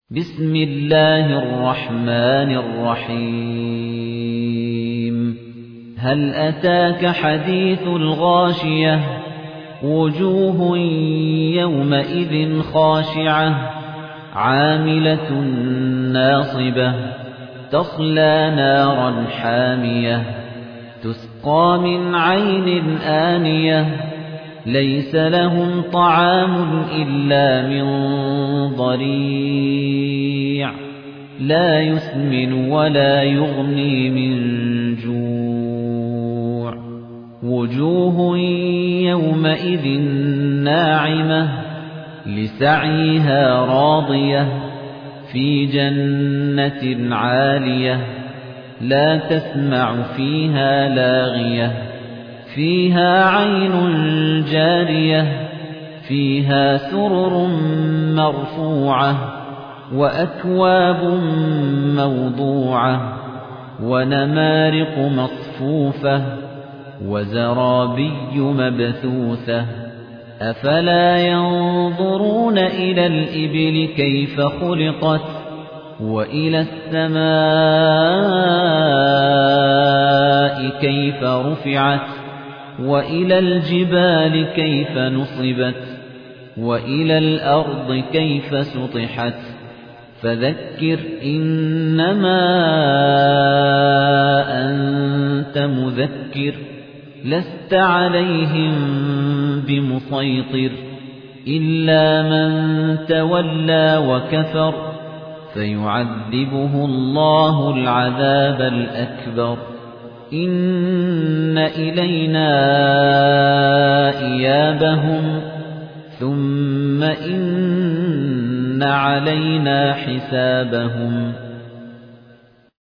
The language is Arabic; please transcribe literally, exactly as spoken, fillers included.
بسم الله الرحمن الرحيم هل أتاك حديث الغاشية وجوه يومئذ خاشعة عاملة ناصبة تصلى نارا حامية تسقى من عين آنية ليس لهم طعام إلا من ضريع لا يسمن ولا يغني من جوع وجوه يومئذ ناعمة لسعيها راضية في جنة عالية لا تسمع فيها لاغية فيها عين جارية فيها سرر مرفوعة وأكواب موضوعة ونمارق مصفوفة وزرابي مبثوثة أفلا ينظرون إلى الإبل كيف خلقت وإلى السماء كيف رفعت وإلى الجبال كيف نصبت وإلى الأرض كيف سطحت فذكر إنما أنت مذكر لست عليهم بمسيطر إلا من تولى وكفر فيعذبه الله العذاب الأكبر إن إلينا إيابهم ثم إن علينا حسابهم